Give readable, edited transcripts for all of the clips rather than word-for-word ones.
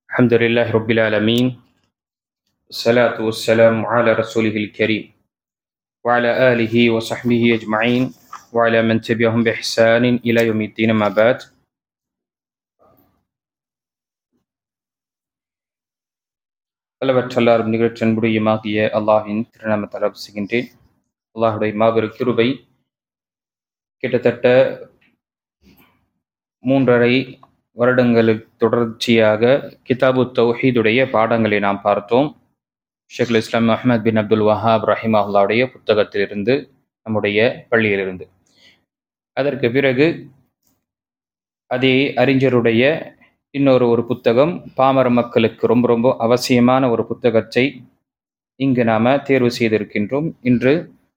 الحمد لله رب العالمين الصلاة والسلام على رسوله الكريم وعلى آله وصحبه أجمعين وعلى من تبعهم بإحسان إلى يوم الدين ما بعد அளவற்றல்லார் நிகழ்ச்சன்புடையமாகிய அல்லாஹின் திருநாமத்தால் செய்கின்றேன். அல்லாஹுடைய மாபெரும் கிருபை கிட்டத்தட்ட 3.5 வருடங்களுக்கு தொடர்ச்சியாக கிதாபு தௌஹீதுடைய பாடங்களை நாம் பார்த்தோம். ஷேக் இஸ்லாம் அஹ்மத் பின் அப்துல் வஹாப் ரஹிமஹுல்லாவுடைய புத்தகத்திலிருந்து, நம்முடைய பள்ளியிலிருந்து. அதற்கு பிறகு அதே அறிஞருடைய இன்னொரு புத்தகம், பாமர மக்களுக்கு ரொம்ப ரொம்ப அவசியமான ஒரு புத்தகத்தை இங்கு நாம் தேர்வு செய்திருக்கின்றோம். இன்று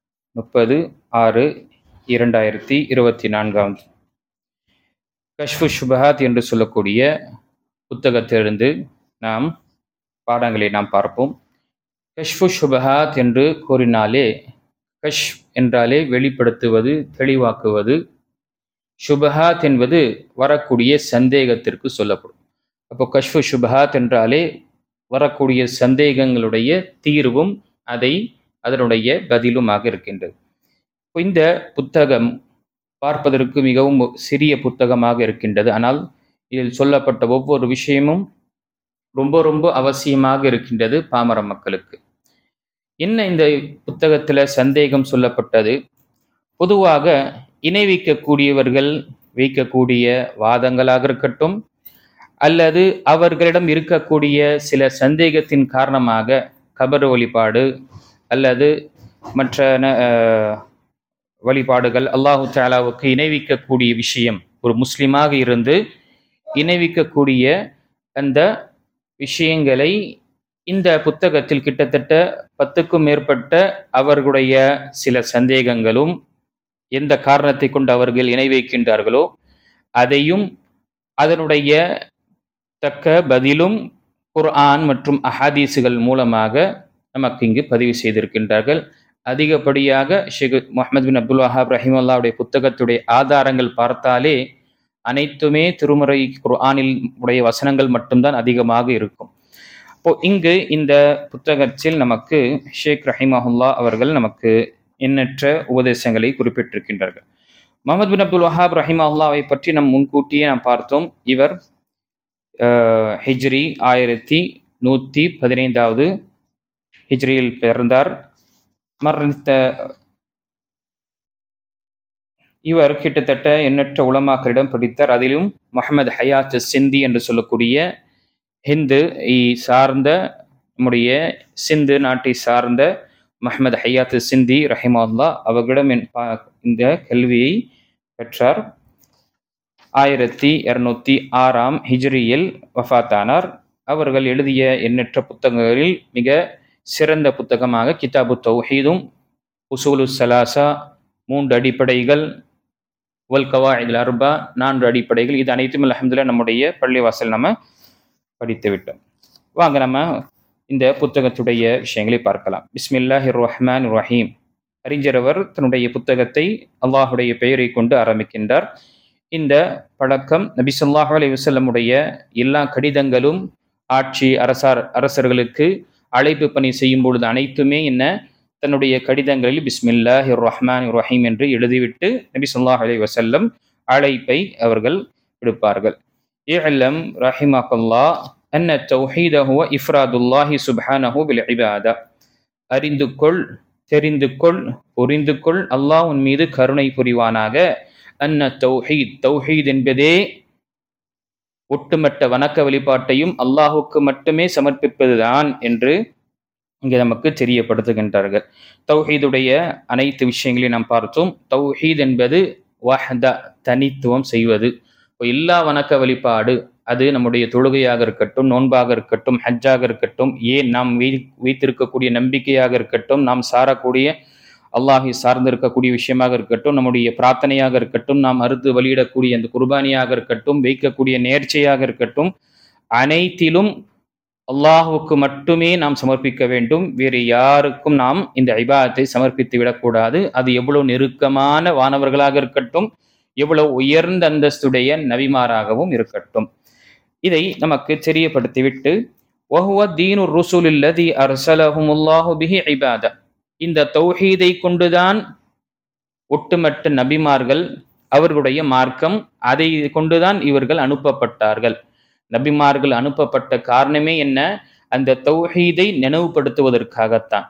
30/6/2024 கஷ்ஃபு ஷுபஹாத் என்று சொல்லக்கூடிய புத்தகத்திலிருந்து நாம் பாடங்களை நாம் பார்ப்போம். கஷ்ஃபு ஷுபஹாத் என்று கூறினாலே, கஷ் என்றாலே வெளிப்படுத்துவது, தெளிவாக்குவது. ஷுபஹாத் என்பது வரக்கூடிய சந்தேகத்திற்கு சொல்லப்படும். அப்போ கஷ்ஃபு ஷுபஹாத் என்றாலே வரக்கூடிய சந்தேகங்களுடைய தீர்வும் அதனுடைய பதிலுமாக இருக்கின்றது. இந்த புத்தகம் பார்ப்பதற்கு மிகவும் சிறிய புத்தகமாக இருக்கின்றது. ஆனால் இதில் சொல்லப்பட்ட ஒவ்வொரு விஷயமும் ரொம்ப ரொம்ப அவசியமாக இருக்கின்றது பாமர மக்களுக்கு. என்ன இந்த புத்தகத்தில் சந்தேகம் சொல்லப்பட்டது? பொதுவாக இணை வைக்கக்கூடியவர்கள் வைக்கக்கூடிய வாதங்களாக இருக்கட்டும், அல்லது அவர்களிடம் இருக்கக்கூடிய சில சந்தேகத்தின் காரணமாக கபர் வழிபாடு அல்லது மற்ற வழிபாடுகள், அல்லாஹு தஆலாவுக்கு இணைவிக்கக்கூடிய விஷயம், ஒரு முஸ்லிமாக இருந்து இணைவிக்கக்கூடிய அந்த விஷயங்களை இந்த புத்தகத்தில் கிட்டத்தட்ட 10க்கும் மேற்பட்ட அவர்களுடைய சில சந்தேகங்களும், எந்த காரணத்தை கொண்டு அவர்கள் இணை வைக்கின்றார்களோ அதையும் அதனுடைய தக்க பதிலும் குர்ஆன் மற்றும் அஹாதீஸுகள் மூலமாக நமக்கு இங்கு பதிவு செய்திருக்கின்றார்கள். அதிகப்படியாக ஷேக் முஹம்மது பின் அப்துல் வஹாப் ரஹிமஹுல்லாவுடைய புத்தகத்துடைய ஆதாரங்கள் பார்த்தாலே அனைத்துமே திருமறை குர்ஆனில் உடைய வசனங்கள் மட்டும்தான் அதிகமாக இருக்கும். அப்போ இங்கு இந்த புத்தகத்தில் நமக்கு ஷேக் ரஹிமஹுல்லா அவர்கள் நமக்கு எண்ணற்ற உபதேசங்களை குறிப்பிட்டிருக்கின்றார்கள். முஹம்மது பின் அப்துல் வஹாப் ரஹிமஹுல்லாவை பற்றி முன்கூட்டியே நாம் பார்த்தோம். இவர் ஹிஜ்ரி 1115 ஹிஜ்ரியில் பிறந்தார். மரணித்த இவர் கிட்டத்தட்ட எண்ணற்ற உலமாக்களிடம் படித்தார். அதிலும் முஹம்மது ஹயாத் சிந்தி என்று சொல்லக்கூடிய ஹிந்து சார்ந்த, நம்முடைய சிந்து நாட்டை சார்ந்த முஹம்மது ஹயாத் சிந்தி ரஹிமஹுல்லா அவர்களிடம் இந்த கல்வியை பெற்றார். 1206 ஹிஜ்ரியில் வஃபாத்தானார். அவர்கள் எழுதிய எண்ணற்ற புத்தகங்களில் மிக சிறந்த புத்தகமாக கிதாபு தௌஹீதும், உசூலு ஸலாஸா 3 அடிப்படைகள், வல் கவாயிதுல் அர்பா 4 அடிப்படைகள், இது அனைத்தும் அல்ஹம்துலில்லாஹ் நம்முடைய பள்ளிவாசல் நம்ம படித்து விட்டோம். வாங்க நம்ம இந்த புத்தகத்துடைய விஷயங்களை பார்க்கலாம். பிஸ்மில்லாஹிர் ரஹ்மானிர் ரஹீம். அறிஞரவர் தன்னுடைய புத்தகத்தை அல்லாஹுடைய பெயரை கொண்டு ஆரம்பிக்கின்றார். இந்த பழக்கம் நபி ஸல்லல்லாஹு அலைஹி வஸல்லமுடைய எல்லா கடிதங்களும் ஆட்சி அரசர்களுக்கு அழைப்பு பணி செய்யும் பொழுது அனைத்துமே தன்னுடைய கடிதங்களில் பிஸ்மில்லாஹிர் ரஹ்மானிர் ரஹீம் என்று எழுதிவிட்டு நபி ஸல்லல்லாஹு அலைஹி வஸல்லம் அழைப்பை அவர்கள் விடுப்பார்கள். இஅலம் ரஹிமக்கல்லாஹ் அன்ன தௌஹீத ஹுவ இஃப்ராதுல்லாஹி சுப்ஹானஹு பில் இபாதா. அறிந்து கொள், தெரிந்து கொள், புரிந்து கொள், அல்லாஹ் உன் மீது கருணை புரிவானாக. அன்ன தௌஹீத், தௌஹீத் என்பதே ஒட்டுமொத்த வணக்க வழிபாட்டையும் அல்லாஹுக்கு மட்டுமே சமர்ப்பிப்பதுதான் என்று இங்கே நமக்கு தெரியப்படுத்துகின்றார்கள். தௌஹீதுடைய அனைத்து விஷயங்களையும் நாம் பார்த்தோம். தௌஹீத் என்பது வஹ்தா, தனித்துவம் செய்வது. எல்லா வணக்க வழிபாடு, அது நம்முடைய தொழுகையாக இருக்கட்டும், நோன்பாக இருக்கட்டும், ஹஜ்ஜாக இருக்கட்டும், ஏன் நாம் வைத்திருக்கக்கூடிய நம்பிக்கையாக இருக்கட்டும், நாம் சாரக்கூடிய அல்லாஹை சார்ந்திருக்கக்கூடிய விஷயமாக இருக்கட்டும், நம்முடைய பிரார்த்தனையாக இருக்கட்டும், நாம் அறுத்து வெளியிடக்கூடிய அந்த குர்பானியாக இருக்கட்டும், வைக்கக்கூடிய நேர்ச்சையாக இருக்கட்டும், அனைத்திலும் அல்லாஹுக்கு மட்டுமே நாம் சமர்ப்பிக்க வேண்டும். வேறு யாருக்கும் நாம் இந்த இபாதத்தை சமர்ப்பித்து விடக்கூடாது. அது எவ்வளவு நெருக்கமான வானவர்களாக இருக்கட்டும், எவ்வளவு உயர்ந்த அந்தஸ்துடைய நபிமாராகவும் இருக்கட்டும். இதை நமக்கு தெரியப்படுத்திவிட்டு வஹுவ தீனு ருசுலில்லதி அர்ஸலஹுமுல்லாஹு பிஹி இபாத, இந்த தௌஹீதை கொண்டுதான் ஒட்டுமொத்த நபிமார்கள் அவர்களுடைய மார்க்கம், அதை கொண்டுதான் இவர்கள் அனுப்பப்பட்டார்கள். நபிமார்கள் அனுப்பப்பட்ட காரணமே என்ன? அந்த தௌஹீதை நினைவுபடுத்துவதற்காகத்தான்.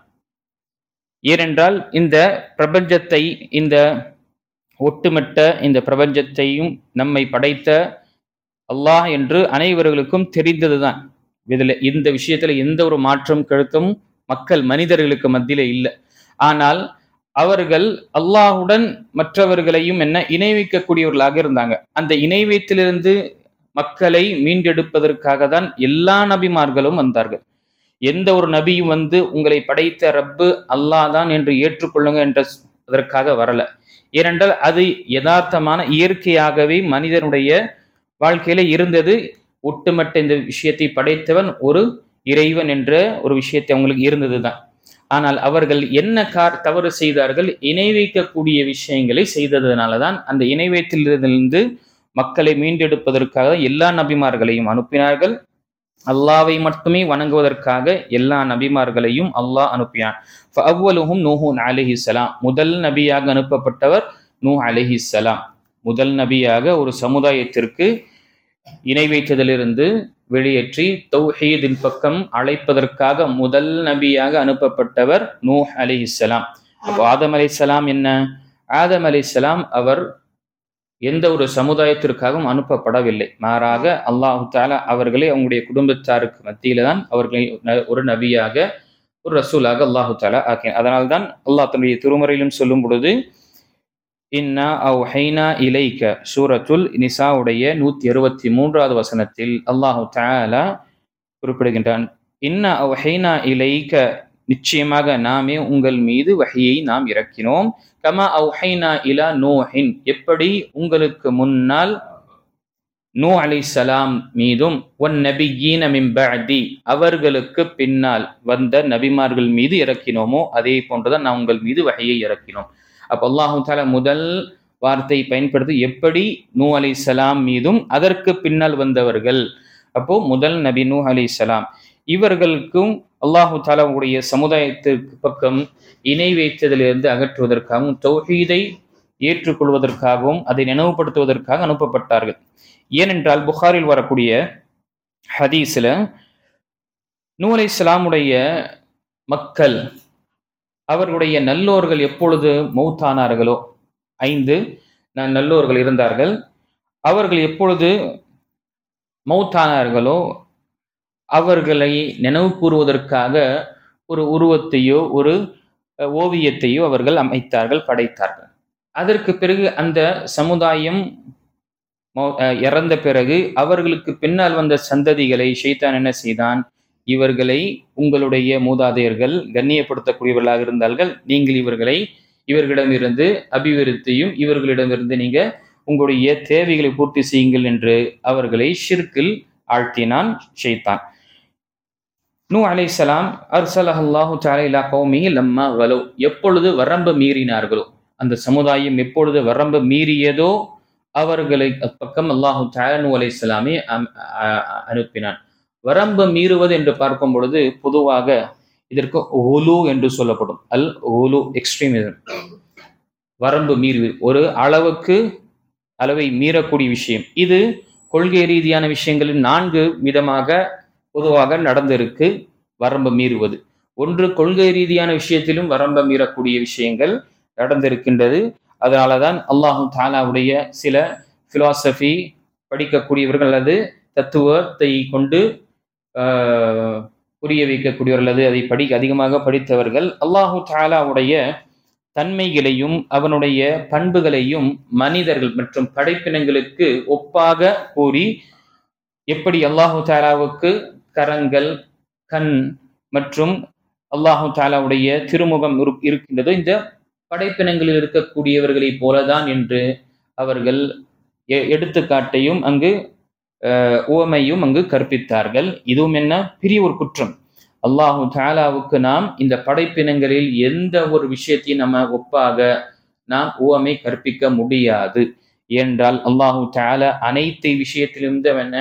ஏனென்றால் இந்த பிரபஞ்சத்தை, இந்த ஒட்டுமொத்த இந்த பிரபஞ்சத்தையும் நம்மை படைத்த அல்லாஹ் என்று அனைவர்களுக்கும் தெரிந்ததுதான். இந்த விஷயத்துல எந்த ஒரு மாற்றம் கருத்தும் மனிதர்களுக்கு மத்தியில இல்லை. ஆனால் அவர்கள் அல்லாஹுடன் மற்றவர்களையும் இணை வைக்கக்கூடியவர்களாக இருந்தாங்க. அந்த இணை வைத்திலிருந்து மக்களை மீண்டெடுப்பதற்காக தான் எல்லா நபிமார்களும் வந்தார்கள். எந்த ஒரு நபியும் உங்களை படைத்த ரப்பு அல்லாஹ் தான் என்று ஏற்றுக்கொள்ளுங்க என்றதற்காக வரல. ஏனென்றால் அது யதார்த்தமான இயற்கையாகவே மனிதனுடைய வாழ்க்கையில இருந்தது. ஒட்டுமொத்த இந்த விஷயத்தை படைத்தவன் ஒரு இறைவன் என்ற ஒரு விஷயத்தை அவங்களுக்கு இருந்ததுதான். ஆனால் அவர்கள் என்ன தவறு செய்தார்கள்? இணை வைக்கக்கூடிய விஷயங்களை செய்ததுனாலதான் அந்த இணை வைத்திலிருந்து மக்களை மீண்டெடுப்பதற்காக எல்லா நபிமார்களையும் அனுப்பினார்கள். அல்லாவை மட்டுமே வணங்குவதற்காக எல்லா நபிமார்களையும் அல்லாஹ் அனுப்பினான். ஃபஅவ்வலுஹும் நூஹ் அலைஹிஸ்ஸலாம், முதல் நபியாக அனுப்பப்பட்டவர் நூஹ் அலைஹிஸ்ஸலாம். முதல் நபியாக ஒரு சமுதாயத்திற்கு இணை வைத்ததிலிருந்து வெளியேற்றி தௌஹீதின் பக்கம் அழைப்பதற்காக முதல் நபியாக அனுப்பப்பட்டவர் நூஹ் அலைஹிஸ்ஸலாம். அப்போ ஆதம் அலைஹிஸ்ஸலாம் என்ன? ஆதம் அலைஹிஸ்ஸலாம் அவர் எந்த ஒரு சமுதாயத்திற்காகவும் அனுப்பப்படவில்லை. மாறாக அல்லாஹு தஆலா அவர்களை அவங்களுடைய குடும்பத்தாருக்கு மத்தியில தான் அவர்களை ஒரு நபியாக, ஒரு ரசூலாக அல்லாஹு தஆலா ஆக்கினார். அதனால்தான் அல்லாஹ் தன்னுடைய திருமறையிலும் சொல்லும் பொழுது இன்னா அவ்ஹைனா இலைக்க, சூரத்துல் நிசாவுடைய 163வது வசனத்தில் அல்லாஹு தஆலா குறிப்பிடுகின்றான். இன்னா அவ்ஹைனா இலைக்க, நிச்சயமாக நாமே உங்கள் மீது வஹியை நாம் இறக்கினோம். கமா அவ்ஹைனா இலா நூஹின், எப்படி உங்களுக்கு முன்னால் நூஹ் அலைஹிஸ்ஸலாம் மீதும் வன் நபியீன மின் பஅதி, அவர்களுக்கு பின்னால் வந்த நபிமார்கள் மீது இறக்கினோமோ அதே போன்றுதான் நாம் உங்கள் மீது வஹியை இறக்கினோம். அப்ப அல்லாஹு தஆலா முதல் வார்த்தை பயன்படுத்தி எப்படி நூஹ் அலைஹிஸ்ஸலாம் மீதும் அதற்கு பின்னால் வந்தவர்கள். அப்போ முதல் நபி நூஹ் அலைஹிஸ்ஸலாம், இவர்களுக்கும் அல்லாஹு தஆலாவுடைய சமுதாயத்திற்கு பக்கம் இணை வைத்ததிலிருந்து அகற்றுவதற்காகவும் தௌஹீதை ஏற்றுக்கொள்வதற்காகவும் அதை நினைவுபடுத்துவதற்காக அனுப்பப்பட்டார்கள். ஏனென்றால் புகாரில் வரக்கூடிய ஹதீஸ்ல நூஹ் அலைஹிஸ்ஸலாமுடைய மக்கள், அவர்களுடைய நல்லோர்கள் எப்பொழுது மௌத்தானார்களோ, 5 நல்லோர்கள் இருந்தார்கள், அவர்கள் எப்பொழுது மௌத்தானார்களோ அவர்களை நினைவு கூறுவதற்காக ஒரு உருவத்தையோ ஒரு ஓவியத்தையோ அவர்கள் அமைத்தார்கள், படைத்தார்கள். அதற்கு பிறகு அந்த சமுதாயம் இறந்த பிறகு அவர்களுக்கு பின்னால் வந்த சந்ததிகளை ஷைத்தான் என்ன செய்தான்? இவர்களை உங்களுடைய மூதாதையர்கள் கண்ணியப்படுத்தக்கூடியவர்களாக இருந்தார்கள், நீங்கள் இவர்களிடமிருந்து அபிவிருத்தியும் இவர்களிடமிருந்து நீங்க உங்களுடைய தேவைகளை பூர்த்தி செய்யுங்கள் என்று அவர்களை ஷிர்கில் ஆழ்த்தினான் ஷைத்தான். நூஹ் அலைஹிஸ்ஸலாம் அர்ஸலஹல்லாஹு தஆலா இலா கௌமிஹி லம்மா கலௌ, எப்பொழுது வரம்பு மீறினார்களோ, அந்த சமுதாயம் எப்பொழுது வரம்பு மீறியதோ அவர்களை பக்கம் அல்லாஹு தஆலா நூஹ் அலைஹிஸ்ஸலாமை அனுப்பினான். வரம்பு மீறுவது என்று பார்க்கும் பொழுது பொதுவாக இதற்கு உலு என்று சொல்லப்படும். அல் உலு, எக்ஸ்ட்ரீமிசம், வரம்பு மீறுவது, ஒரு அளவை மீறக்கூடிய விஷயம். இது கொள்கை ரீதியான விஷயங்களில் 4 விதமாக பொதுவாக நடந்திருக்கு வரம்பு மீறுவது. ஒன்று, கொள்கை ரீதியான விஷயத்திலும் வரம்பு மீறக்கூடிய விஷயங்கள் நடந்திருக்கின்றது. அதனாலதான் அல்லாஹு தஆலாவுடைய சில பிலாசபி படிக்கக்கூடியவர்கள் அல்லது தத்துவத்தை கொண்டு புரிய வைக்கக்கூடியவர்கள் அல்லது அதை அதிகமாக படித்தவர்கள் அல்லாஹு தஆலாவுடைய தன்மைகளையும் அவனுடைய பண்புகளையும் மனிதர்கள் மற்றும் படைப்பினங்களுக்கு ஒப்பாக கூறி, எப்படி அல்லாஹு தஆலாவுக்கு கரங்கள், கண் மற்றும் அல்லாஹு தஆலாவுடைய திருமுகம் இருக்கின்றதோ இந்த படைப்பினங்களில் இருக்கக்கூடியவர்களை போலதான் என்று அவர்கள் எடுத்துக்காட்டையும் அங்கு உவமையும் அங்கு கற்பித்தார்கள். இதுவும் என்ன பெரிய ஒரு குற்றம். அல்லாஹு தஆலாவுக்கு நாம் இந்த படைப்பினங்களில் எந்த ஒரு விஷயத்தையும் நம்ம ஒப்பாக நாம் உவமை கற்பிக்க முடியாது. ஏனென்றால் அல்லாஹு தஆலா அனைத்து விஷயத்திலிருந்து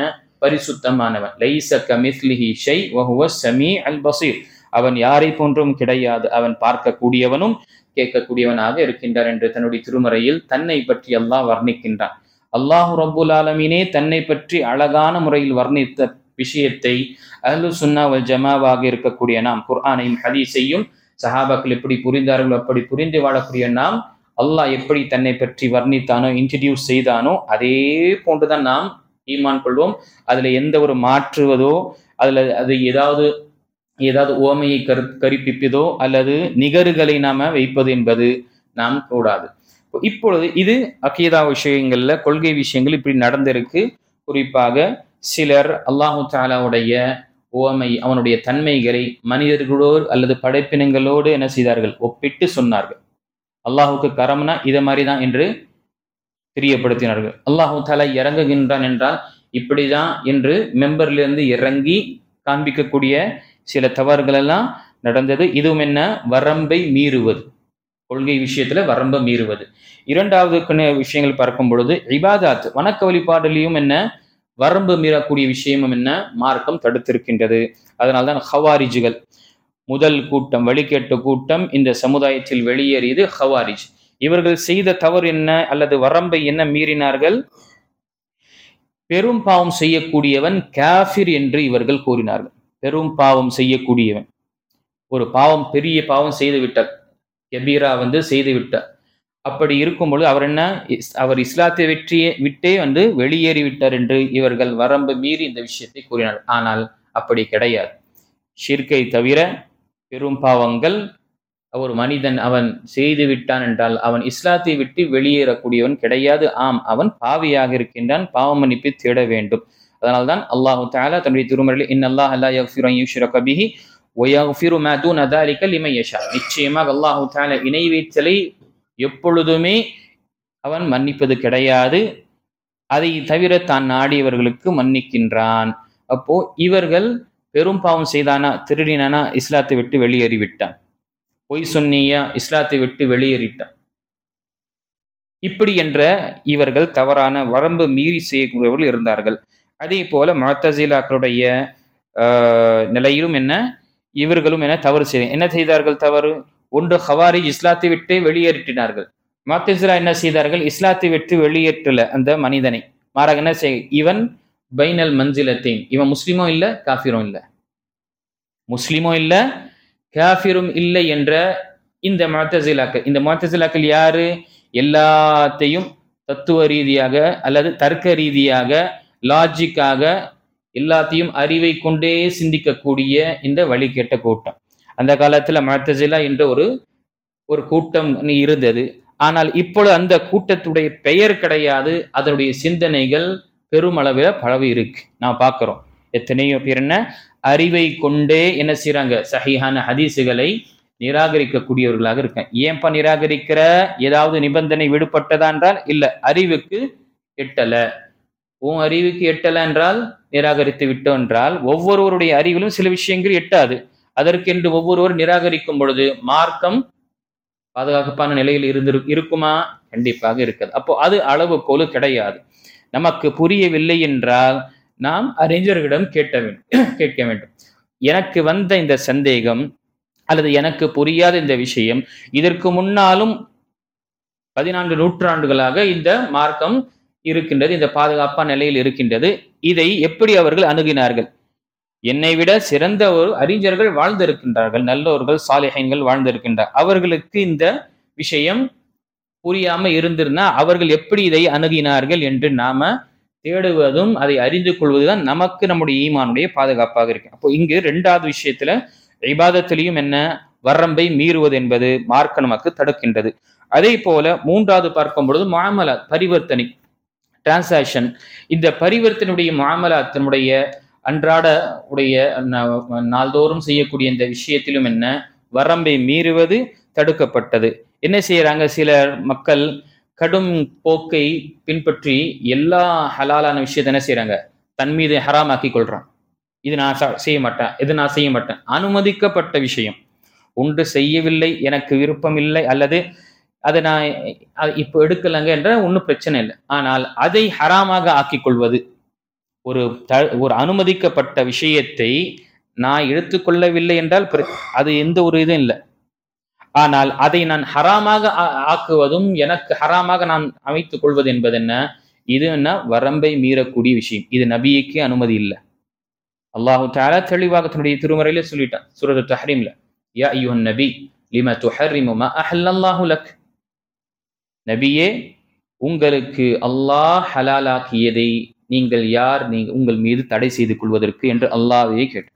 பரிசுத்தமானவன். லைஸ கமிஸ்லிஹி ஷை வஹுவ ஸமீஉல் பஸீர். அவன் யாரை போன்றும் கிடையாது, அவன் பார்க்கக்கூடியவனும் கேட்கக்கூடியவனாக இருக்கின்றான் என்று தன்னுடைய திருமறையில் தன்னை பற்றி அல்லாஹ் வர்ணிக்கின்றான். அல்லாஹு ரப்புல் ஆலமீனே தன்னை பற்றி அழகான முறையில் வர்ணித்த விஷயத்தை அஹ்லு சுன்னா வல் ஜமாவாக இருக்கக்கூடிய நாம் குர்ஆனையும் ஹதீஸையும் சஹாபாக்கள் எப்படி புரிந்தார்களோ அப்படி புரிந்து வாழக்கூடிய நாம் அல்லாஹ் எப்படி தன்னை பற்றி வர்ணித்தானோ, இன்ட்ரடியூஸ் செய்தானோ அதே போன்றுதான் நாம் ஈமான் கொள்வோம். அதுல எந்த ஒரு மாற்றுவதோ அது ஏதாவது ஓமையை கற்பிப்பதோ அல்லது நிகறுகளை நாம வைப்பது என்பது நாம் கூடாது. இப்பொழுது இது அகீதா விஷயங்கள்ல, கொள்கை விஷயங்கள் இப்படி நடந்திருக்கு. குறிப்பாக சிலர் அல்லாஹு தஆலாவுடைய ஓமை, அவனுடைய தன்மைகளை மனிதர்களோடு அல்லது படைப்பினங்களோடு என்ன செய்தார்கள், ஒப்பிட்டு சொன்னார்கள். அல்லாஹுக்கு கரம்னா இதை மாதிரிதான் என்று தெரியப்படுத்தினார்கள். அல்லாஹு தஆலா இறங்குகின்றான் என்றால் இப்படிதான் என்று மெம்பர்லிருந்து இறங்கி காண்பிக்கக்கூடிய சில தவறுகள் எல்லாம் நடந்தது. இதுவும் என்ன, வரம்பை மீறுவது, கொள்கை விஷயத்துல வரம்பை மீறுவது. இரண்டாவது விஷயங்கள் பார்க்கும் பொழுது இபாதாத், வணக்க வழிபாடுலையும் என்ன வரம்பு மீறக்கூடிய விஷயமும் என்ன மார்க்கம் தடுத்திருக்கின்றது. அதனால்தான் ஹவாரிஜுகள் முதல் கூட்டம், வழிகேட்ட கூட்டம் இந்த சமுதாயத்தில் வெளியேறியது ஹவாரிஜ். இவர்கள் செய்த தவறு என்ன அல்லது வரம்பை என்ன மீறினார்கள்? பெரும் பாவம் செய்யக்கூடியவன் காஃபிர் என்று இவர்கள் கூறினார்கள். பெரும் பாவம் செய்யக்கூடியவன், ஒரு பாவம், பெரிய பாவம் செய்து விட்டார், கபீரா செய்து விட்டார். அப்படி இருக்கும்பொழுது அவர் இஸ்லாத்தை விட்டே வெளியேறி விட்டார் என்று இவர்கள் வரம்பு மீறி இந்த விஷயத்தை கூறினார். ஆனால் அப்படி கிடையாது. ஷிர்கை தவிர பெரும் பாவங்கள் ஒரு மனிதன் அவன் செய்து விட்டான் என்றால் அவன் இஸ்லாத்தை விட்டு வெளியேறக்கூடியவன் கிடையாது. ஆம், அவன் பாவியாக இருக்கின்றான், பாவ மன்னிப்பு தேட வேண்டும். அதனால்தான் அல்லாஹு தஆலா தன்னுடைய திருமறையில் இன்னல்லாஹ லா யக்ஃபிரு அன் யுஷ்ரக பிஹி வ யக்ஃபிரு மா தூன ذلك லிமன் யஷா. நிச்சயமாக அல்லாஹு தஆலா இணை வைத்தலை எப்பொழுதுமே அவன் மன்னிப்பது கிடையாது, அதை தவிர தான் நாடியவர்களுக்கு மன்னிக்கின்றான். அப்போ இவர்கள் பெரும் பாவம் செய்தானா, திருடினானா, இஸ்லாத்தை விட்டு வெளியேறிவிட்டான், பொய் சொன்னியா, இஸ்லாத்தை விட்டு வெளியேறிட்டான். இப்படி என்ற இவர்கள் தவறான வரம்பு மீறி செய்யக்கூடியவர்கள் இருந்தார்கள். அதே போல முஅத்தஸிலாக்களுடைய நிலையிலும் என்ன, இவர்களும் தவறு என்ன செய்தார்கள்? தவறு ஒன்று, ஹவாரிஜ் இஸ்லாத்தை விட்டு வெளியேற்றினார்கள். முஅத்தஸிலா என்ன செய்தார்கள்? இஸ்லாத்தை விட்டு வெளியேற்றல அந்த மனிதனை, மாறாக என்ன செய்ய, இவன் பைனல் மன்சிலத்தைன், இவன் முஸ்லிமோ இல்ல காஃபிரும் இல்ல, முஸ்லிமோ இல்ல காஃபிரும் இல்லை என்ற இந்த முஅத்தஸிலாக்கள் யாரு? எல்லாத்தையும் தத்துவ ரீதியாக அல்லது தர்க்க ரீதியாக, லாஜிக்காக எல்லாத்தையும் அறிவை கொண்டே சிந்திக்கக்கூடிய இந்த வழிகேட்ட கூட்டம். அந்த காலத்துல முஅத்தஸிலா என்ற ஒரு கூட்டம் இருந்தது. ஆனால் இப்பொழுது அந்த கூட்டத்துடைய பெயர் கிடையாது, அதனுடைய சிந்தனைகள் பெருமளவில் பரவி இருக்கு. நான் பார்க்கிறோம் எத்தனையோ பேர் என்ன அறிவை கொண்டே என்ன செய்யறாங்க, சஹீஹான ஹதீஸுகளை நிராகரிக்கக்கூடியவர்களாக இருக்க. ஏன்பா நிராகரிக்கிற? ஏதாவது நிபந்தனை விடுபட்டதா என்றால் இல்ல, அறிவுக்கு எட்டல. உன் அறிவுக்கு எட்டல என்றால் நிராகரித்து விட்டோம் என்றால் ஒவ்வொருவருடைய அறிவிலும் சில விஷயங்கள் எட்டாது. அதற்கென்று ஒவ்வொருவர் நிராகரிக்கும் பொழுது மார்க்கம் பாதுகாப்பான நிலையில் இருக்குமா? கண்டிப்பாக இருக்காது. அப்போ அது அளவுகோல் கிடையாது. நமக்கு புரியவில்லை என்றால் நாம் அறிஞர்களிடம் கேட்க வேண்டும். எனக்கு வந்த இந்த சந்தேகம் அல்லது எனக்கு புரியாத இந்த விஷயம், இதற்கு முன்னாலும் 14 நூற்றாண்டுகளாக இந்த மார்க்கம் இருக்கின்றது, இந்த பாதுகாப்பான நிலையில் இருக்கின்றது. இதை எப்படி அவர்கள் அணுகினார்கள்? என்னை விட சிறந்த ஒரு அறிஞர்கள் வாழ்ந்திருக்கின்றார்கள், நல்லவர்கள், சாலிஹீன்கள் வாழ்ந்திருக்கின்றார். அவர்களுக்கு இந்த விஷயம் புரியாம இருந்திருந்தா அவர்கள் எப்படி இதை அணுகினார்கள் என்று நாம தேடுவதும் அதை அறிந்து கொள்வதுதான் நமக்கு நம்முடைய ஈமானுடைய பாதுகாப்பாக இருக்கு. அப்போ இங்கு 2வது விஷயத்துல இபாதத்திலையும் என்ன வரம்பை மீறுவது என்பது மார்க்க நமக்கு தடுக்கின்றது. அதே போல 3வது பார்க்கும் பொழுது முஆமலாத், பரிவர்த்தனை, டிரான்சாக்ஷன். இந்த பரிவர்த்தனுடைய முஆமலாத்தினுடைய அன்றாட உடைய நாள்தோறும் செய்யக்கூடிய இந்த விஷயத்திலும் என்ன வரம்பை மீறுவது தடுக்கப்பட்டது. என்ன செய்யறாங்க? சில மக்கள் கடும் போக்கை பின்பற்றி எல்லா ஹலாலான விஷயத்தை என்ன செய்யறாங்க, தன் மீது ஹராமாக்கி கொள்றான். இது நான் செய்ய மாட்டேன், இது நான் செய்ய மாட்டேன். அனுமதிக்கப்பட்ட விஷயம் ஒன்று செய்யவில்லை, எனக்கு விருப்பம் இல்லை, அல்லது அதை நான் இப்போ எடுக்கலங்க என்ற ஒன்றும் பிரச்சனை இல்லை. ஆனால் அதை ஹராமாக ஆக்கிக் கொள்வது, ஒரு ஒரு அனுமதிக்கப்பட்ட விஷயத்தை நான் எடுத்துக்கொள்ளவில்லை என்றால் அது எந்த ஒரு இதுவும் இல்லை. ஆனால் அதை நான் ஹராமாக ஆக்குவதும் எனக்கு ஹராமாக நான் அமைத்துக் கொள்வது என்பது என்ன? இது என்ன? வரம்பை மீறக்கூடிய விஷயம். இது நபிக்கு அனுமதி இல்லை. அல்லாஹு தஆலா தெளிவாக தன்னுடைய திருமறையில சொல்லிட்டான், சூரத்து தஹ்ரீம்ல, யா அய்யுஹன் நபி லிம துஹர்ரிமு மா அஹல்லல்லாஹு லக். நபியே, உங்களுக்கு அல்லாஹ் ஹலாலாக்கியதை நீங்கள் உங்கள் மீது தடை செய்து கொள்வதற்கு என்று அல்லாஹ்வே கேட்டார்.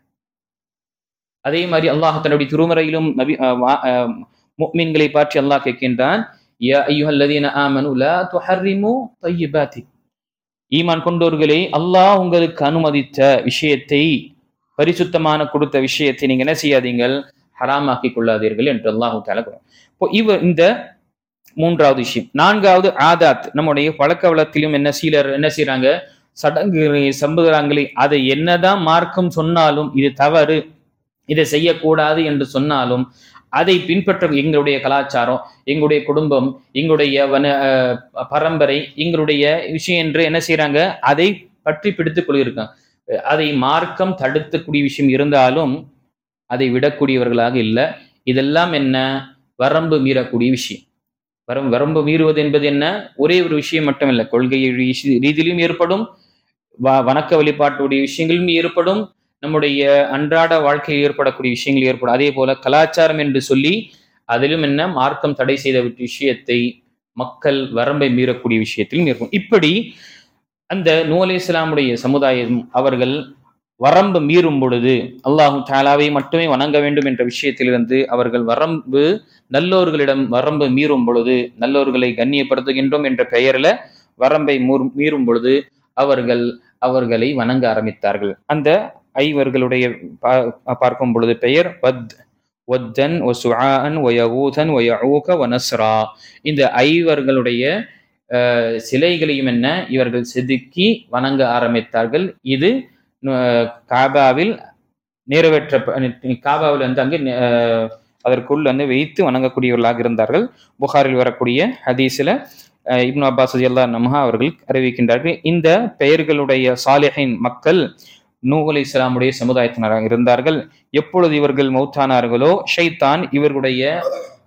அதே மாதிரி அல்லாஹ் தன்னுடைய திருமறையிலும் நபி முஃமின்களை பற்றி அல்லாஹ் கேட்கின்றான், யா அய்யுஹல்லதீன ஆமனு லா துஹர்ரிமு தய்யிபாத்தி. ஈமான் கொண்டோர்களே, அல்லாஹ் உங்களுக்கு அனுமதித்த விஷயத்தை, பரிசுத்தமான கொடுத்த விஷயத்தை நீங்க என்ன செய்யாதீங்கள்? ஹராமாக்கி கொள்ளாதீர்கள் என்று அல்லாஹு தஆலா. இப்போ இந்த மூன்றாவது விஷயம். நான்காவது ஆதாத். நம்முடைய பழக்க வழக்கிலும் சிலர் என்ன செய்யறாங்க? சடங்குகளை, சம்பிரதாயங்களை, அதை என்னதான் மார்க்கம் சொன்னாலும் இது தவறு, இதை செய்யக்கூடாது என்று சொன்னாலும் அதை பின்பற்ற எங்களுடைய கலாச்சாரம், எங்களுடைய குடும்பம், எங்களுடைய பரம்பரை, எங்களுடைய விஷயம் என்று என்ன செய்யறாங்க? அதை பற்றி பிடித்துக் கொள்ளிருக்காங்க. அதை மார்க்கம் தடுக்கக்கூடிய விஷயம் இருந்தாலும் அதை விடக்கூடியவர்களாக இல்லை. இதெல்லாம் என்ன? வரம்பு மீறக்கூடிய விஷயம். வரம்பு மீறுவது என்பது என்ன? ஒரே ஒரு விஷயம் மட்டும் இல்லை, கொள்கை ரீதியிலும் ஏற்படும், வணக்க வழிபாட்டுடைய விஷயங்களும் ஏற்படும், நம்முடைய அன்றாட வாழ்க்கையில் ஏற்படக்கூடிய விஷயங்கள் ஏற்படும். அதே போல கலாச்சாரம் என்று சொல்லி அதிலும் என்ன? மார்க்கம் தடை செய்த விஷயத்தை மக்கள் வரம்பை மீறக்கூடிய விஷயத்திலும் ஏற்படும். இப்படி அந்த நூஹ் அலைஹிஸ்ஸலாமுடைய சமுதாயம் அவர்கள் வரம்பு மீறும் பொழுது, அல்லாஹு தஆலாவை மட்டுமே வணங்க வேண்டும் என்ற விஷயத்திலிருந்து அவர்கள் நல்லோர்களிடம் வரம்பு மீறும் பொழுது, நல்லோர்களை கண்ணியப்படுத்துகின்றோம் என்ற பெயரில் வரம்பை மீறும் பொழுது அவர்களை வணங்க ஆரம்பித்தார்கள். அந்த ஐவர்களுடைய பார்க்கும் பொழுது பெயர் வத்தன் வசுஆன் வயகூதன் வயஊக வனஸ்ரா. இந்த ஐவர்களுடைய சிலைகளையும் இவர்கள் செதுக்கி வணங்க ஆரம்பித்தார்கள். இது காபாவில் காபாவில் அங்கு அதற்குள் வைத்து வணங்கக்கூடியவர்களாக இருந்தார்கள். புகாரில் வரக்கூடிய ஹதீஸ்ல இப்னு அப்பாஸ் ரலியல்லாஹு அன்ஹு அவர்கள் அறிவிக்கின்றார்கள், இந்த பெயர்களுடைய சாலிஹின் மக்கள் நூஹ் அலைஹிஸ்ஸலாமுடைய சமுதாயத்தினராக இருந்தார்கள். எப்பொழுது இவர்கள் மௌத்தானார்களோ, ஷைத்தான் இவர்களுடைய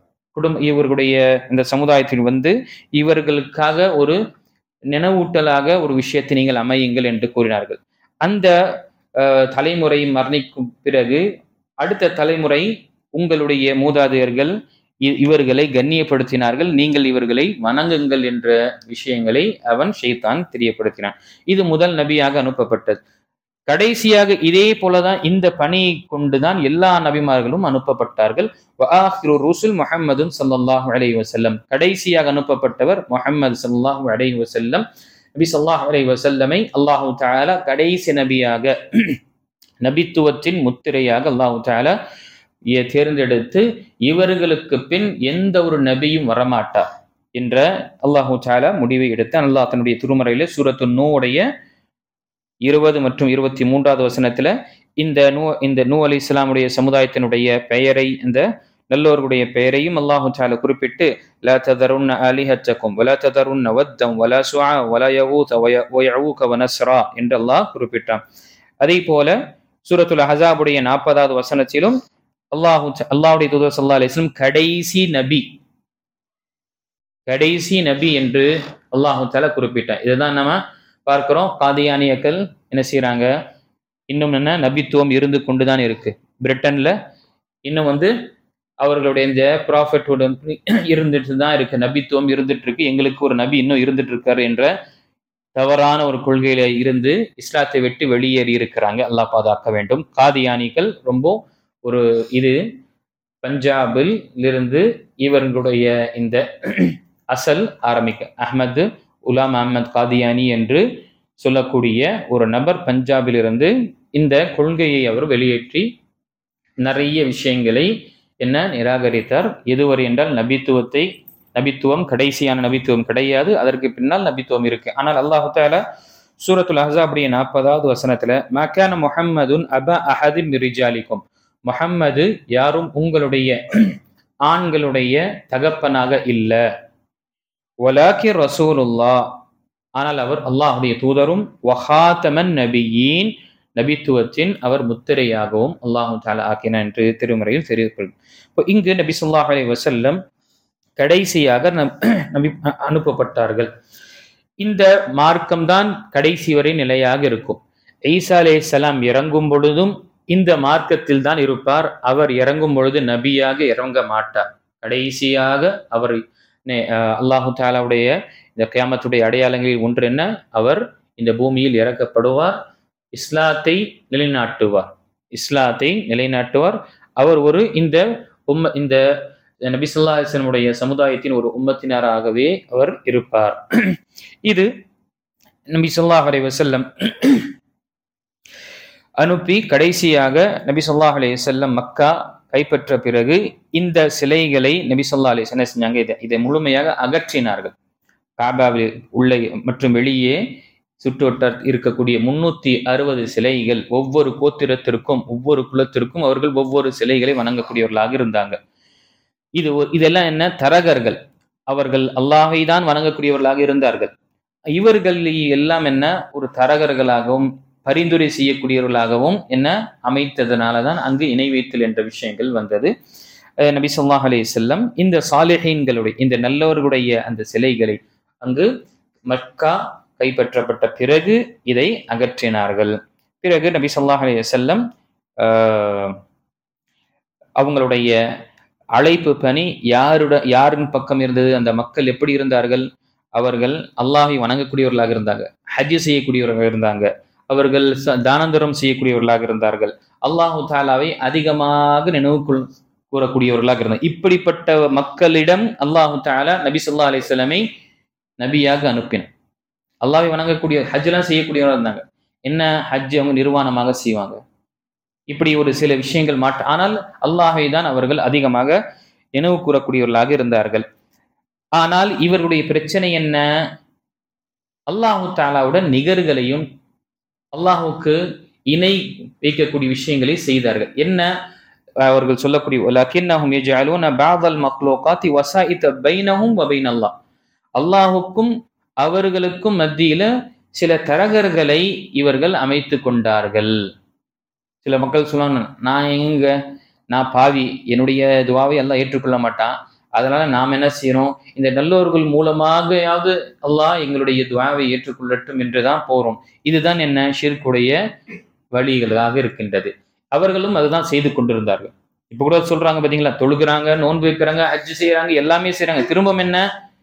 இந்த சமுதாயத்தில் இவர்களுக்காக ஒரு நினைவூட்டலாக ஒரு விஷயத்தை நீங்கள் அமையுங்கள் என்று கூறினார்கள். அந்த தலைமுறை மரணிக்கும் பிறகு அடுத்த தலைமுறை உங்களுடைய மூதாதையர்கள் இவர்களை கண்ணியப்படுத்தினார்கள், நீங்கள் இவர்களை வணங்குங்கள் என்ற விஷயங்களை ஷைத்தான் தெரியப்படுத்தினான். இது முதல் நபியாக அனுப்பப்பட்டது. கடைசியாக இதே போலதான் இந்த பணியை கொண்டுதான் எல்லா நபிமார்களும் அனுப்பப்பட்டார்கள். வஆஹிரு ருசுல் முஹம்மதுன் ஸல்லல்லாஹு அலைஹி வஸல்லம். கடைசியாக அனுப்பப்பட்டவர் முஹம்மது ஸல்லல்லாஹு அலைஹி வஸல்லம். நபி ஸல்லல்லாஹு அலைஹி வஸல்லமை அல்லாஹு தஆலா கடைசி நபியாக, நபித்துவத்தின் முத்திரையாக அல்லாஹு தஆலா தேர்ந்தெடுத்து இவர்களுக்கு பின் எந்த ஒரு நபியும் வரமாட்டார் என்ற அல்லாஹு தஆலா முடிவை எடுத்து அல்லாஹ் தன்னுடைய திருமறையில சூரத்து நூஹுடைய 20 மற்றும் 23வது வசனத்துல இந்த நூஹ் அலைஹிஸ்ஸலாமுடைய சமுதாயத்தினுடைய பெயரை, இந்த நல்லோர்களுடைய பெயரையும் அல்லாஹு தஆலா குறிப்பிட்டு, லா ததருன்ன ஆலிஹத்தக்கும் வலா ததருன்ன வத்தம் வலா சுஆ வலா யகூத வயஊக வனஸ்ரா என்று அல்லாஹ் குறிப்பிட்டான். அதே போல சூரத்துல் அஹ்ஸாபுடைய 40வது வசனத்திலும் அல்லாஹ்வுடைய தூதர் ஸல்லல்லாஹு அலைஹி வஸல்லம் கடைசி நபி என்று அல்லாஹு தஆலா குறிப்பிட்டான். இதுதான் நம்ம பார்க்கிறோம். காதியானியக்கள் என்ன செய்யறாங்க? இன்னும் நபித்துவம் இருந்து கொண்டுதான் இருக்கு. பிரிட்டன்ல இன்னும் அவர்களுடைய இந்த ப்ராஃபெட்ஹுட் இருந்துட்டு தான் இருக்கு, நபித்துவம் இருந்துட்டு இருக்கு, எங்களுக்கு ஒரு நபி இன்னும் இருந்துட்டு இருக்காரு என்ற தவறான ஒரு கொள்கையில இருந்து இஸ்லாத்தை விட்டு வெளியேறி இருக்கிறாங்க. அல்லாஹ் பாதுகாக்க வேண்டும். காதியானிகள் இது பஞ்சாபில் இருந்து இவர்களுடைய இந்த அசல் ஆரம்பிக்க அஹ்மது உலாம் அஹ்மத் காதியானி என்று சொல்லக்கூடிய ஒரு நபர் பஞ்சாபில் இருந்து இந்த கொள்கையை அவர் வெளியேற்றி நிறைய விஷயங்களை நிராகரித்தார். எதுவரை என்றால் நபித்துவம் கடைசியான நபித்துவம் கிடையாது, அதற்கு பின்னால் நபித்துவம் இருக்கு. ஆனால் அல்லாஹு தஆலா சூரத்துல் அஹ்ஸாபுடைய 40வது வசனத்துல, மா கான முஹம்மதுன் அபா அஹதின் மின் ரிஜாலிக்கும், முஹம்மது யாரும் உங்களுடைய ஆண்களுடைய தகப்பனாக இல்ல, வலாக்கி ரசூலுல்லாஹ், ஆனால் அவர் அல்லாஹுடைய தூதரும் வஹாத்தமன் நபியின் நபித்துவத்தின் அவர் முத்திரையாகவும் அல்லாஹு தாலா ஆக்கினார் என்று திருமறையில் தெரிவிக்கிறது. இப்போ இங்கு நபி ஸல்லல்லாஹு அலைஹி வஸல்லம் கடைசியாக நபி அனுப்பப்பட்டார்கள். இந்த மார்க்கம்தான் கடைசி வரை நிலையாக இருக்கும். ஈசா அலைஹிஸ்ஸலாம் இறங்கும் பொழுதும் இந்த மார்க்கத்தில் தான் இருப்பார். அவர் இறங்கும் பொழுது நபியாக இறங்க மாட்டார். கடைசியாக அவர் அல்லாஹு தாலாவுடைய இந்த கியாமத்துடைய அடையாளங்களில் ஒன்று என்ன, அவர் இந்த பூமியில் இறக்கப்படுவார், இஸ்லாத்தை நிலைநாட்டுவார். இஸ்லாத்தை நிலைநாட்டுவார். அவர் ஒரு இந்த நபி ஸல்லல்லாஹு அலைஹி வஸல்லம் சமுதாயத்தின் ஒரு உம்மத்தினராகவே அவர் இருப்பார். இது நபி ஸல்லல்லாஹு அலைஹி வஸல்லம் அனுப்பி கடைசியாக நபி ஸல்லல்லாஹு அலைஹி வஸல்லம் மக்கா கைப்பற்ற பிறகு இந்த சிலைகளை நபி ஸல்லல்லாஹு அலைஹி வஸல்லம் செஞ்சாங்க. இதை முழுமையாக அகற்றினார்கள். காபாவில் உள்ள மற்றும் வெளியே சுற்றுவட்டார் இருக்கக்கூடிய 360 சிலைகள், ஒவ்வொரு கோத்திரத்திற்கும் ஒவ்வொரு குலத்திற்கும் அவர்கள் ஒவ்வொரு சிலைகளை வணங்கக்கூடியவர்களாக இருந்தாங்க. இதெல்லாம் என்ன, தரகர்கள். அவர்கள் அல்லாஹை தான் வணங்கக்கூடியவர்களாக இருந்தார்கள். இவர்கள் எல்லாம் என்ன, ஒரு தரகர்களாகவும் பரிந்துரை செய்யக்கூடியவர்களாகவும் என்ன அமைத்ததனாலதான் அங்கு இணை வைத்தல் என்ற விஷயங்கள் வந்தது. நபி ஸல்லல்லாஹு அலைஹி வஸல்லம் இந்த சாலிஹீன்களுடைய இந்த நல்லவர்களுடைய அந்த சிலைகளை அங்கு மக்கா கைப்பற்றப்பட்ட பிறகு இதை அகற்றினார்கள். பிறகு நபி ஸல்லல்லாஹு அலைஹி வஸல்லம் அவங்களுடைய அழைப்பு பணி யாரின் பக்கம் இருந்தது, அந்த மக்கள் எப்படி இருந்தார்கள், அவர்கள் அல்லாஹை வணங்கக்கூடியவர்களாக இருந்தாங்க, ஹஜ் செய்யக்கூடியவர்களாக இருந்தாங்க, அவர்கள் தானந்தரம் செய்யக்கூடியவர்களாக இருந்தார்கள், அல்லாஹு தாலாவை அதிகமாக நினைவு கூறக்கூடியவர்களாக இருந்தாங்க. இப்படிப்பட்ட மக்களிடம் அல்லாஹு தாலா நபி ஸல்லல்லாஹு அலைஹி வஸல்லமை நபியாக அனுப்பினார். அல்லாஹை வணங்கக்கூடிய ஹஜ்லாம் செய்யக்கூடியவர்களாக இருந்தாங்க. என்ன ஹஜ் அவங்க நிர்வாணமாக செய்வாங்க. இப்படி ஒரு சில விஷயங்கள் ஆனால் அல்லாஹை தான் அவர்கள் அதிகமாக நினைவு கூறக்கூடியவர்களாக இருந்தார்கள். ஆனால் இவர்களுடைய பிரச்சனை என்ன, அல்லாஹு தாலாவுடன் நிகர்களையும் அல்லாஹுக்கு இணை வைக்கக்கூடிய விஷயங்களை செய்தார்கள். என்ன அவர்கள் சொல்லக்கூடிய லக்கின்னஹும் யஜஅலூன பஅதல் மக்லூகாத்தி வஸாயித பைனஹும் வ பைனல்லாஹ், அல்லாஹுக்கும் அவர்களுக்கும் மத்தியில சில தரகர்களை இவர்கள் அமைத்து கொண்டார்கள். சில மக்கள் சொல்லுவாங்க, நான் பாவி, என்னுடைய துவாவை அல்லாஹ் ஏற்றுக்கொள்ள மாட்டான், அதனால நாம் என்ன செய்யறோம், இந்த நல்லோர்கள் மூலமாகயாவது அல்லாஹ் எங்களுடைய துவாவை ஏற்றுக்கொள்ளட்டும் என்றுதான் போறோம். இதுதான் என்ன ஷிர்க்குடைய வழிகளாக இருக்கின்றது. அவர்களும் அதுதான் செய்து கொண்டிருந்தார்கள். இப்ப கூட சொல்றாங்க பாத்தீங்களா, தொழுகிறாங்க, நோன்பு வைக்கிறாங்க, ஹஜ் செய்யறாங்க, எல்லாமே செய்யறாங்க, திரும்பவும் என்ன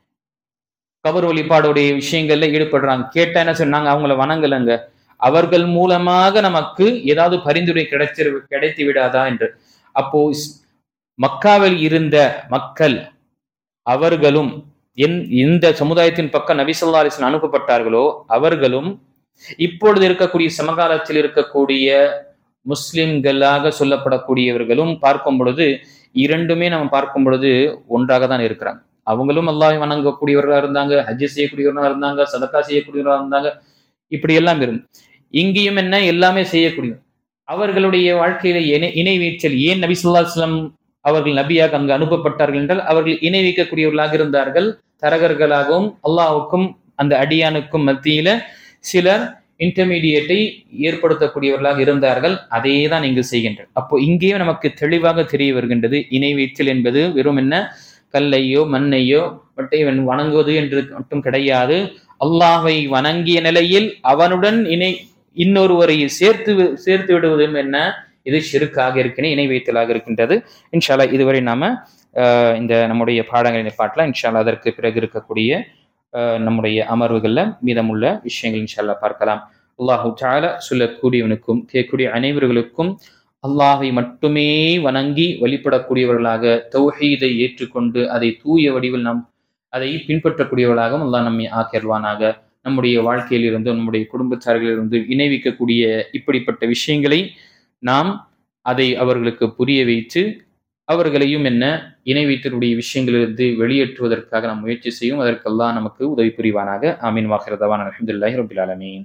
கபர் வழிபாடுடைய விஷயங்கள்ல ஈடுபடுறாங்க. கேட்டா என்ன சொன்னாங்க, அவங்கள வணங்கலங்க, அவர்கள் மூலமாக நமக்கு ஏதாவது பரிந்துரை கிடைத்து விடாதா என்று. அப்போ மக்காவில் இருந்த மக்கள் அவர்களும் எந்த சமுதாயத்தின் பக்கம் நபி ஸல்லல்லாஹு அலைஹி வஸல்லம் அனுப்பப்பட்டார்களோ அவர்களும் இப்பொழுது இருக்கக்கூடிய சமகாலத்தில் இருக்கக்கூடிய முஸ்லிம்களாக சொல்லப்படக்கூடியவர்களும் பார்க்கும் பொழுது இரண்டுமே நம்ம பார்க்கும் பொழுது ஒன்றாக தான் இருக்கிறாங்க. அவங்களும் அல்லாஹ்வை வணங்கக்கூடியவர்களாக இருந்தாங்க, ஹஜ் செய்யக்கூடியவர்களாக இருந்தாங்க, சதக்கா செய்யக்கூடியவர்களாக இருந்தாங்க, இப்படி எல்லாம் இருந்து இங்கேயும் என்ன எல்லாமே செய்யக்கூடிய அவர்களுடைய வாழ்க்கையில இணை வைத்தல். ஏன் நபி ஸல்லல்லாஹு அலைஹி வஸல்லம் அவர்கள் நபியாக அங்கு அனுப்பப்பட்டார்கள் என்றால் அவர்கள் இணை வைக்கக்கூடியவர்களாக இருந்தார்கள். தரகர்களாகவும் அல்லாஹ்வுக்கும் அந்த அடியானுக்கும் மத்தியில சிலர் இன்டர்மீடியேட்டை ஏற்படுத்தக்கூடியவர்களாக இருந்தார்கள். அதே தான் இங்கு செய்கின்றனர். அப்போ இங்கேயும் நமக்கு தெளிவாக தெரிய வருகின்றது, இணை வைத்தல் என்பது வெறும் என்ன கல்லையோ மண்ணையோ மட்டை வணங்குவது என்று மட்டும் கிடையாது. அல்லாஹ்வை வணங்கிய நிலையில் அவனுடன் இன்னொருவரை சேர்த்து விடுவதும் என்ன, இது ஷிர்காக இருக்கின்ற இணை வைத்தலாக இருக்கின்றது. இன்ஷா அல்லாஹ் இதுவரை நாம இந்த நம்முடைய பாடங்களை பார்க்கலாம். இன்ஷா அல்லாஹ் அதற்கு பிறகு இருக்கக்கூடிய நம்முடைய அமர்வுகள்ல மீதமுள்ள விஷயங்கள் இன்ஷா அல்லாஹ் பார்க்கலாம். அல்லாஹு தஆலா சொல்லக்கூடியவனுக்கும் கேட்கக்கூடிய அனைவர்களுக்கும் அல்லாஹை மட்டுமே வணங்கி வழிபடக்கூடியவர்களாக தௌஹீதை ஏற்றுக்கொண்டு அதை தூய வடிவில் நாம் அதை பின்பற்றக்கூடியவர்களாகவும் அல்லாஹ் நம்மை ஆக்கியல்வானாக. நம்முடைய வாழ்க்கையிலிருந்து நம்முடைய குடும்பத்தார்களிலிருந்து இணைவிக்கக்கூடிய இப்படிப்பட்ட விஷயங்களை நாம் அதை அவர்களுக்கு புரிய வைத்து அவர்களையும் என்ன இணை வைத்தலுடைய விஷயங்களிலிருந்து வெளியேற்றுவதற்காக நாம் முயற்சி செய்யும். அதற்கு அல்லாஹ் நமக்கு உதவி புரிவானாக. ஆமீன். வாஹிர் தவானா அல்ஹம்துலில்லாஹி ரப்பில் ஆலமீன்.